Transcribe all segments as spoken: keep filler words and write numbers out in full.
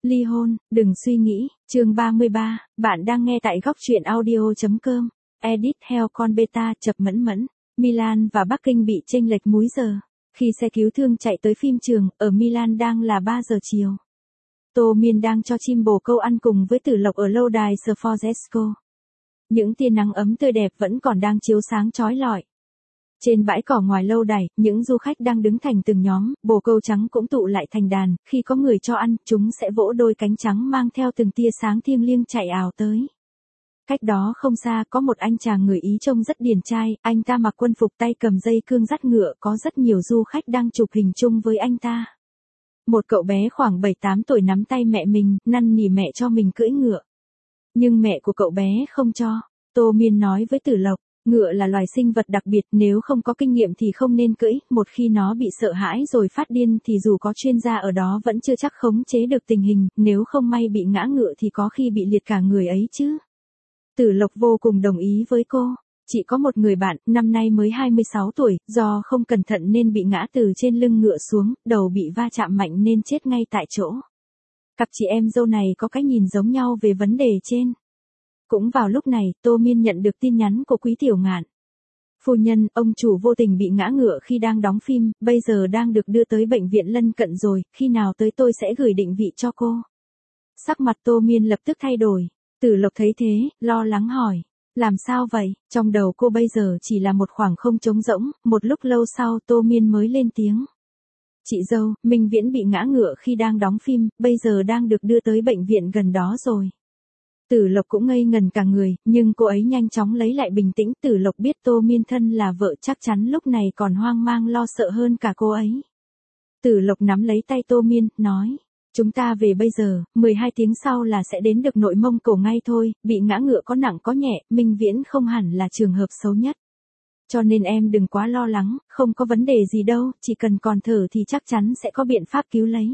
Ly hôn, đừng suy nghĩ, chương ba mươi ba, bạn đang nghe tại góc truyện audio.com, edit theo con beta chập mẫn mẫn, Milan và Bắc Kinh bị chênh lệch múi giờ. Khi xe cứu thương chạy tới phim trường, ở Milan đang là ba giờ chiều. Tô Miên đang cho chim bồ câu ăn cùng với Tử Lộc ở lâu đài Sforjesco. Những tia nắng ấm tươi đẹp vẫn còn đang chiếu sáng chói lọi. Trên bãi cỏ ngoài lâu đài, những du khách đang đứng thành từng nhóm, bồ câu trắng cũng tụ lại thành đàn, khi có người cho ăn, chúng sẽ vỗ đôi cánh trắng mang theo từng tia sáng thiêng liêng chạy ào tới. Cách đó không xa có một anh chàng người Ý trông rất điển trai, anh ta mặc quân phục tay cầm dây cương dắt ngựa, có rất nhiều du khách đang chụp hình chung với anh ta. Một cậu bé khoảng bảy tám tuổi nắm tay mẹ mình, năn nỉ mẹ cho mình cưỡi ngựa. Nhưng mẹ của cậu bé không cho. Tô Miên nói với Tử Lộc, ngựa là loài sinh vật đặc biệt, nếu không có kinh nghiệm thì không nên cưỡi, một khi nó bị sợ hãi rồi phát điên thì dù có chuyên gia ở đó vẫn chưa chắc khống chế được tình hình, nếu không may bị ngã ngựa thì có khi bị liệt cả người ấy chứ. Tử Lộc vô cùng đồng ý với cô. Chị có một người bạn, năm nay mới hai mươi sáu tuổi, do không cẩn thận nên bị ngã từ trên lưng ngựa xuống, đầu bị va chạm mạnh nên chết ngay tại chỗ. Cặp chị em dâu này có cái nhìn giống nhau về vấn đề trên. Cũng vào lúc này, Tô Miên nhận được tin nhắn của Quý Tiểu Ngạn. Phu nhân, ông chủ vô tình bị ngã ngựa khi đang đóng phim, bây giờ đang được đưa tới bệnh viện lân cận rồi, khi nào tới tôi sẽ gửi định vị cho cô. Sắc mặt Tô Miên lập tức thay đổi. Tử Lộc thấy thế, lo lắng hỏi. Làm sao vậy? Trong đầu cô bây giờ chỉ là một khoảng không trống rỗng, một lúc lâu sau Tô Miên mới lên tiếng. Chị dâu, Minh Viễn bị ngã ngựa khi đang đóng phim, bây giờ đang được đưa tới bệnh viện gần đó rồi. Tử Lộc cũng ngây ngần cả người, nhưng cô ấy nhanh chóng lấy lại bình tĩnh. Tử Lộc biết Tô Miên thân là vợ, chắc chắn lúc này còn hoang mang lo sợ hơn cả cô ấy. Tử Lộc nắm lấy tay Tô Miên, nói. Chúng ta về bây giờ, mười hai tiếng sau là sẽ đến được Nội Mông Cổ ngay thôi, bị ngã ngựa có nặng có nhẹ, Minh Viễn không hẳn là trường hợp xấu nhất. Cho nên em đừng quá lo lắng, không có vấn đề gì đâu, chỉ cần còn thở thì chắc chắn sẽ có biện pháp cứu lấy.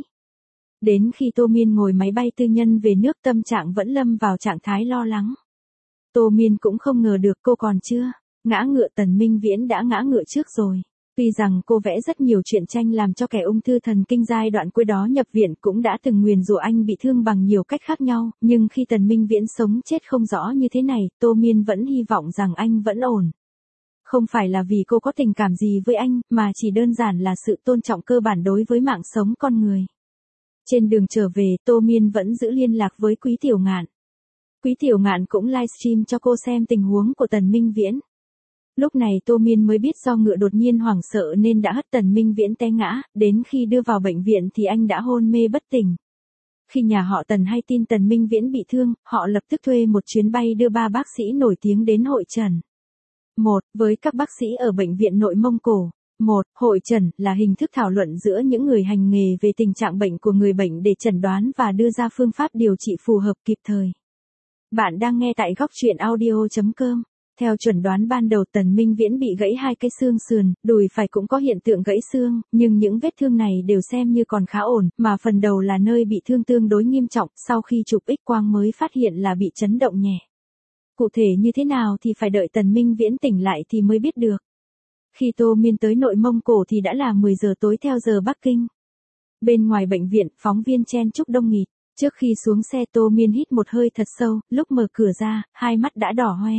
Đến khi Tô Miên ngồi máy bay tư nhân về nước, tâm trạng vẫn lâm vào trạng thái lo lắng. Tô Miên cũng không ngờ được cô còn chưa ngã ngựa, Tần Minh Viễn đã ngã ngựa trước rồi. Tuy rằng cô vẽ rất nhiều truyện tranh làm cho kẻ ung thư thần kinh giai đoạn cuối đó nhập viện, cũng đã từng nguyền rủa anh bị thương bằng nhiều cách khác nhau, nhưng khi Tần Minh Viễn sống chết không rõ như thế này, Tô Miên vẫn hy vọng rằng anh vẫn ổn. Không phải là vì cô có tình cảm gì với anh, mà chỉ đơn giản là sự tôn trọng cơ bản đối với mạng sống con người. Trên đường trở về, Tô Miên vẫn giữ liên lạc với Quý Tiểu Ngạn. Quý Tiểu Ngạn cũng livestream cho cô xem tình huống của Tần Minh Viễn. Lúc này Tô Miên mới biết do ngựa đột nhiên hoảng sợ nên đã hất Tần Minh Viễn té ngã, đến khi đưa vào bệnh viện thì anh đã hôn mê bất tỉnh. Khi nhà họ Tần hay tin Tần Minh Viễn bị thương, họ lập tức thuê một chuyến bay đưa ba bác sĩ nổi tiếng đến hội trần. Một, với các bác sĩ ở bệnh viện Nội Mông Cổ. Một, hội trần là hình thức thảo luận giữa những người hành nghề về tình trạng bệnh của người bệnh để chẩn đoán và đưa ra phương pháp điều trị phù hợp kịp thời. Bạn đang nghe tại góc truyện audio.com. Theo chuẩn đoán ban đầu, Tần Minh Viễn bị gãy hai cái xương sườn, đùi phải cũng có hiện tượng gãy xương, nhưng những vết thương này đều xem như còn khá ổn, mà phần đầu là nơi bị thương tương đối nghiêm trọng, sau khi chụp X quang mới phát hiện là bị chấn động nhẹ. Cụ thể như thế nào thì phải đợi Tần Minh Viễn tỉnh lại thì mới biết được. Khi Tô Miên tới Nội Mông Cổ thì đã là mười giờ tối theo giờ Bắc Kinh. Bên ngoài bệnh viện, phóng viên chen chúc đông nghịt. Trước khi xuống xe, Tô Miên hít một hơi thật sâu, lúc mở cửa ra, hai mắt đã đỏ hoe.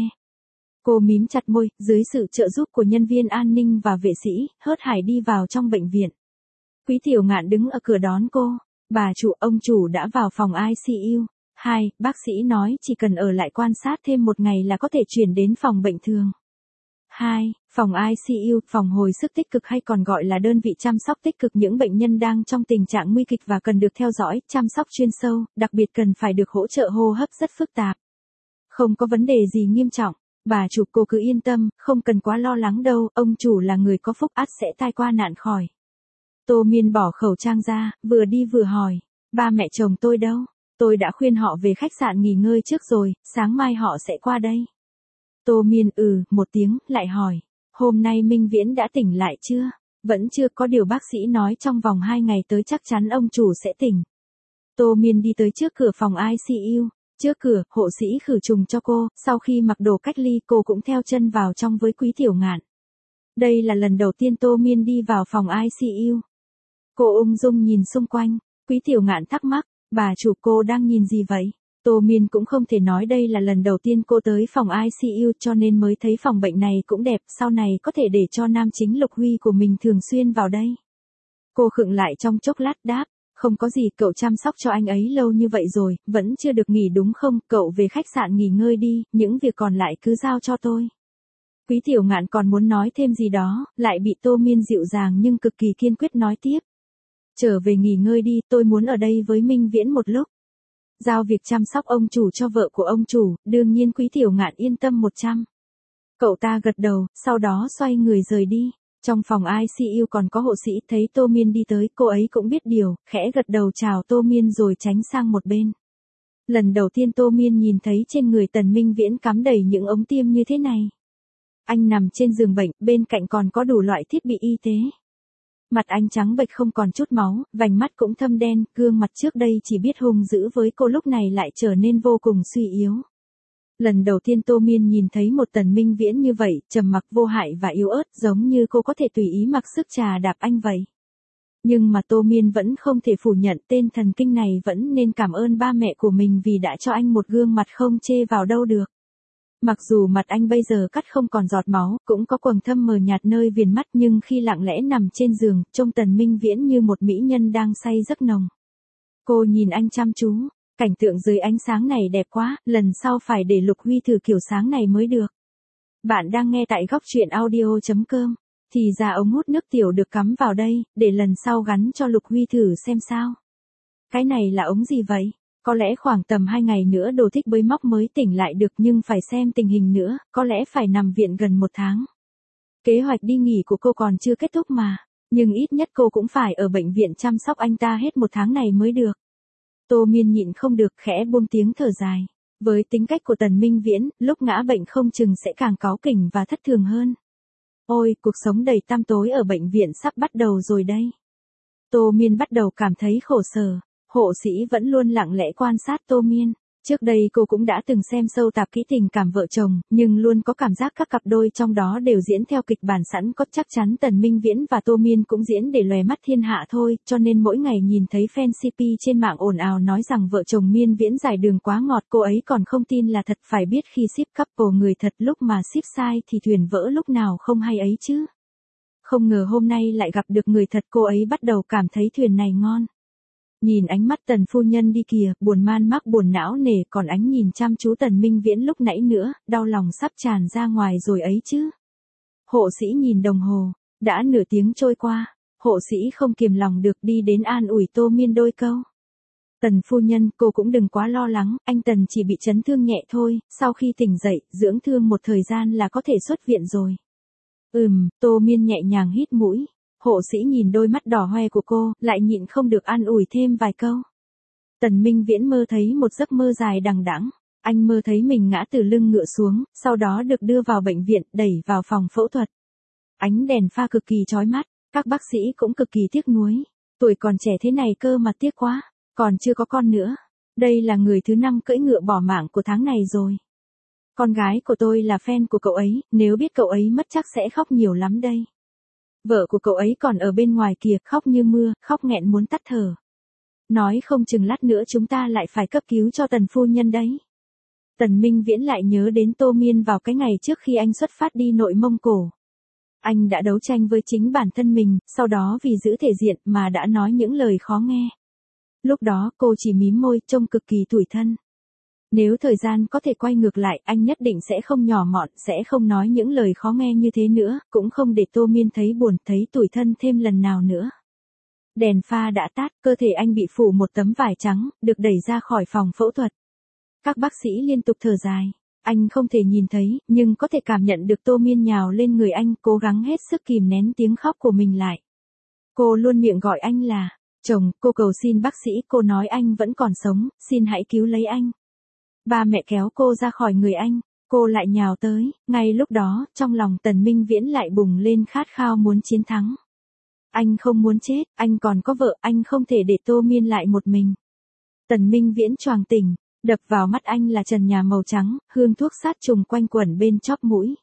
Cô mím chặt môi, dưới sự trợ giúp của nhân viên an ninh và vệ sĩ, hớt hải đi vào trong bệnh viện. Quý Tiểu Ngạn đứng ở cửa đón cô. Bà chủ, ông chủ đã vào phòng i xê u. Hai, bác sĩ nói chỉ cần ở lại quan sát thêm một ngày là có thể chuyển đến phòng bệnh thường. Hai, phòng i xê u, phòng hồi sức tích cực hay còn gọi là đơn vị chăm sóc tích cực những bệnh nhân đang trong tình trạng nguy kịch và cần được theo dõi, chăm sóc chuyên sâu, đặc biệt cần phải được hỗ trợ hô hấp rất phức tạp. Không có vấn đề gì nghiêm trọng. Bà chủ, cô cứ yên tâm, không cần quá lo lắng đâu, ông chủ là người có phúc, ắt sẽ tai qua nạn khỏi. Tô Miên bỏ khẩu trang ra, vừa đi vừa hỏi, ba mẹ chồng tôi đâu? Tôi đã khuyên họ về khách sạn nghỉ ngơi trước rồi, sáng mai họ sẽ qua đây. Tô Miên ừ, một tiếng, lại hỏi, hôm nay Minh Viễn đã tỉnh lại chưa? Vẫn chưa, có điều bác sĩ nói trong vòng hai ngày tới chắc chắn ông chủ sẽ tỉnh. Tô Miên đi tới trước cửa phòng i xê u. Trước cửa, hộ sĩ khử trùng cho cô, sau khi mặc đồ cách ly cô cũng theo chân vào trong với Quý Tiểu Ngạn. Đây là lần đầu tiên Tô Miên đi vào phòng i xê u. Cô ung dung nhìn xung quanh, Quý Tiểu Ngạn thắc mắc, Bà chủ, cô đang nhìn gì vậy? Tô Miên cũng không thể nói đây là lần đầu tiên cô tới phòng i xê u cho nên mới thấy phòng bệnh này cũng đẹp, sau này có thể để cho nam chính Lục Huy của mình thường xuyên vào đây. Cô khựng lại trong chốc lát đáp, không có gì, cậu chăm sóc cho anh ấy lâu như vậy rồi, vẫn chưa được nghỉ đúng không, cậu về khách sạn nghỉ ngơi đi, những việc còn lại cứ giao cho tôi. Quý Tiểu Ngạn còn muốn nói thêm gì đó, lại bị Tô Miên dịu dàng nhưng cực kỳ kiên quyết nói tiếp. Trở về nghỉ ngơi đi, tôi muốn ở đây với Minh Viễn một lúc. Giao việc chăm sóc ông chủ cho vợ của ông chủ, đương nhiên Quý Tiểu Ngạn yên tâm một trăm. Cậu ta gật đầu, sau đó xoay người rời đi. Trong phòng i xê u còn có hộ sĩ, thấy Tô Miên đi tới, cô ấy cũng biết điều, khẽ gật đầu chào Tô Miên rồi tránh sang một bên. Lần đầu tiên Tô Miên nhìn thấy trên người Tần Minh Viễn cắm đầy những ống tiêm như thế này. Anh nằm trên giường bệnh, bên cạnh còn có đủ loại thiết bị y tế. Mặt anh trắng bệch không còn chút máu, vành mắt cũng thâm đen, gương mặt trước đây chỉ biết hung dữ với cô lúc này lại trở nên vô cùng suy yếu. Lần đầu tiên Tô Miên nhìn thấy một Tần Minh Viễn như vậy, trầm mặc vô hại và yếu ớt, giống như cô có thể tùy ý mặc sức trà đạp anh vậy. Nhưng mà Tô Miên vẫn không thể phủ nhận tên thần kinh này vẫn nên cảm ơn ba mẹ của mình vì đã cho anh một gương mặt không chê vào đâu được. Mặc dù mặt anh bây giờ cắt không còn giọt máu, cũng có quầng thâm mờ nhạt nơi viền mắt, nhưng khi lặng lẽ nằm trên giường, trông Tần Minh Viễn như một mỹ nhân đang say giấc nồng. Cô nhìn anh chăm chú, cảnh tượng dưới ánh sáng này đẹp quá, lần sau phải để Lục Huy thử kiểu sáng này mới được. Bạn đang nghe tại góc truyện audio chấm com. Thì ra ống hút nước tiểu được cắm vào đây, để lần sau gắn cho Lục Huy thử xem sao. Cái này là ống gì vậy? Có lẽ khoảng tầm hai ngày nữa Đồ Thích bới móc mới tỉnh lại được, nhưng phải xem tình hình nữa, có lẽ phải nằm viện gần một tháng. Kế hoạch đi nghỉ của cô còn chưa kết thúc mà, nhưng ít nhất cô cũng phải ở bệnh viện chăm sóc anh ta hết một tháng này mới được. Tô Miên nhịn không được khẽ buông tiếng thở dài. Với tính cách của Tần Minh Viễn, lúc ngã bệnh không chừng sẽ càng cáu kỉnh và thất thường hơn. Ôi, cuộc sống đầy tăm tối ở bệnh viện sắp bắt đầu rồi đây. Tô Miên bắt đầu cảm thấy khổ sở. Hộ sĩ vẫn luôn lặng lẽ quan sát Tô Miên. Trước đây cô cũng đã từng xem sâu tạp kỹ tình cảm vợ chồng, nhưng luôn có cảm giác các cặp đôi trong đó đều diễn theo kịch bản sẵn có, chắc chắn Tần Minh Viễn và Tô Miên cũng diễn để lòe mắt thiên hạ thôi, cho nên mỗi ngày nhìn thấy fan xê pê trên mạng ồn ào nói rằng vợ chồng Miên Viễn dài đường quá ngọt, cô ấy còn không tin là thật, phải biết khi ship couple người thật lúc mà ship sai thì thuyền vỡ lúc nào không hay ấy chứ. Không ngờ hôm nay lại gặp được người thật, cô ấy bắt đầu cảm thấy thuyền này ngon. Nhìn ánh mắt Tần phu nhân đi kìa, buồn man mác buồn não nề, còn ánh nhìn chăm chú Tần Minh Viễn lúc nãy nữa, đau lòng sắp tràn ra ngoài rồi ấy chứ. Hộ sĩ nhìn đồng hồ, đã nửa tiếng trôi qua, hộ sĩ không kiềm lòng được đi đến an ủi Tô Miên đôi câu. Tần phu nhân, cô cũng đừng quá lo lắng, anh Tần chỉ bị chấn thương nhẹ thôi, sau khi tỉnh dậy, dưỡng thương một thời gian là có thể xuất viện rồi. Ừm, Tô Miên nhẹ nhàng hít mũi. Hộ sĩ nhìn đôi mắt đỏ hoe của cô, lại nhịn không được an ủi thêm vài câu. Tần Minh Viễn mơ thấy một giấc mơ dài đằng đẵng. Anh mơ thấy mình ngã từ lưng ngựa xuống, sau đó được đưa vào bệnh viện, đẩy vào phòng phẫu thuật. Ánh đèn pha cực kỳ chói mắt, các bác sĩ cũng cực kỳ tiếc nuối. Tuổi còn trẻ thế này cơ mà tiếc quá, còn chưa có con nữa. Đây là người thứ năm cưỡi ngựa bỏ mạng của tháng này rồi. Con gái của tôi là fan của cậu ấy, nếu biết cậu ấy mất chắc sẽ khóc nhiều lắm đây. Vợ của cậu ấy còn ở bên ngoài kìa, khóc như mưa, khóc nghẹn muốn tắt thở. Nói không chừng lát nữa chúng ta lại phải cấp cứu cho Tần phu nhân đấy. Tần Minh Viễn lại nhớ đến Tô Miên vào cái ngày trước khi anh xuất phát đi Nội Mông Cổ. Anh đã đấu tranh với chính bản thân mình, sau đó vì giữ thể diện mà đã nói những lời khó nghe. Lúc đó cô chỉ mím môi, trông cực kỳ tủi thân. Nếu thời gian có thể quay ngược lại, anh nhất định sẽ không nhỏ mọn, sẽ không nói những lời khó nghe như thế nữa, cũng không để Tô Miên thấy buồn, thấy tủi thân thêm lần nào nữa. Đèn pha đã tắt, cơ thể anh bị phủ một tấm vải trắng, được đẩy ra khỏi phòng phẫu thuật. Các bác sĩ liên tục thở dài. Anh không thể nhìn thấy, nhưng có thể cảm nhận được Tô Miên nhào lên người anh, cố gắng hết sức kìm nén tiếng khóc của mình lại. Cô luôn miệng gọi anh là chồng, cô cầu xin bác sĩ, cô nói anh vẫn còn sống, xin hãy cứu lấy anh. Ba mẹ kéo cô ra khỏi người anh, cô lại nhào tới, ngay lúc đó, trong lòng Tần Minh Viễn lại bùng lên khát khao muốn chiến thắng. Anh không muốn chết, anh còn có vợ, anh không thể để Tô Miên lại một mình. Tần Minh Viễn choàng tỉnh, đập vào mắt anh là trần nhà màu trắng, hương thuốc sát trùng quanh quẩn bên chóp mũi.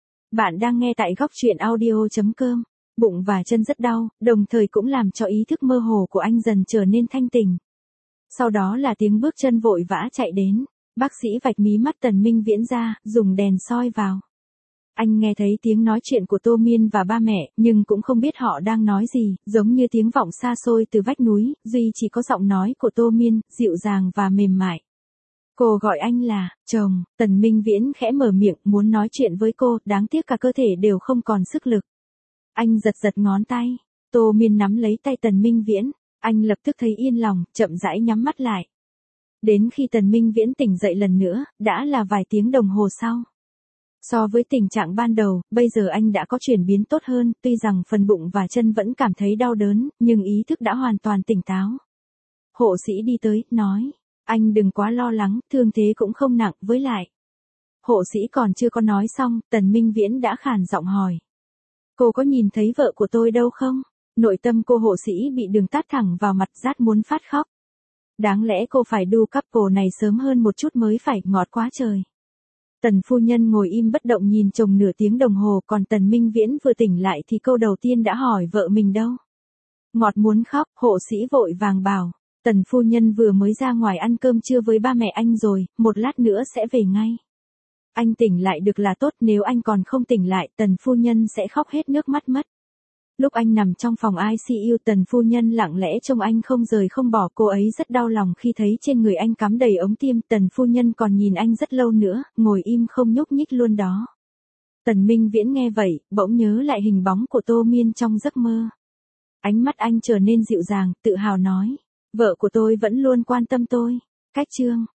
Bạn đang nghe tại góc truyện audio chấm com, bụng và chân rất đau, đồng thời cũng làm cho ý thức mơ hồ của anh dần trở nên thanh tỉnh. Sau đó là tiếng bước chân vội vã chạy đến. Bác sĩ vạch mí mắt Tần Minh Viễn ra, dùng đèn soi vào. Anh nghe thấy tiếng nói chuyện của Tô Miên và ba mẹ, nhưng cũng không biết họ đang nói gì, giống như tiếng vọng xa xôi từ vách núi, duy chỉ có giọng nói của Tô Miên, dịu dàng và mềm mại. Cô gọi anh là, chồng. Tần Minh Viễn khẽ mở miệng, muốn nói chuyện với cô, đáng tiếc cả cơ thể đều không còn sức lực. Anh giật giật ngón tay. Tô Miên nắm lấy tay Tần Minh Viễn, anh lập tức thấy yên lòng, chậm rãi nhắm mắt lại. Đến khi Tần Minh Viễn tỉnh dậy lần nữa, đã là vài tiếng đồng hồ sau. So với tình trạng ban đầu, bây giờ anh đã có chuyển biến tốt hơn, tuy rằng phần bụng và chân vẫn cảm thấy đau đớn, nhưng ý thức đã hoàn toàn tỉnh táo. Hộ sĩ đi tới, nói, anh đừng quá lo lắng, thương thế cũng không nặng, với lại. Hộ sĩ còn chưa có nói xong, Tần Minh Viễn đã khàn giọng hỏi. Cô có nhìn thấy vợ của tôi đâu không? Nội tâm cô hộ sĩ bị đường tát thẳng vào mặt, rát muốn phát khóc. Đáng lẽ cô phải đu couple này sớm hơn một chút mới phải, ngọt quá trời. Tần phu nhân ngồi im bất động nhìn chồng nửa tiếng đồng hồ, còn Tần Minh Viễn vừa tỉnh lại thì câu đầu tiên đã hỏi vợ mình đâu. Ngọt muốn khóc, hộ sĩ vội vàng bảo, Tần phu nhân vừa mới ra ngoài ăn cơm trưa với ba mẹ anh rồi, một lát nữa sẽ về ngay. Anh tỉnh lại được là tốt, nếu anh còn không tỉnh lại, Tần phu nhân sẽ khóc hết nước mắt mất. Lúc anh nằm trong phòng i xê u, Tần phu nhân lặng lẽ trông anh không rời không bỏ, cô ấy rất đau lòng khi thấy trên người anh cắm đầy ống tiêm. Tần phu nhân còn nhìn anh rất lâu nữa, ngồi im không nhúc nhích luôn đó. Tần Minh Viễn nghe vậy, bỗng nhớ lại hình bóng của Tô Miên trong giấc mơ. Ánh mắt anh trở nên dịu dàng, tự hào nói, vợ của tôi vẫn luôn quan tâm tôi. Cách chương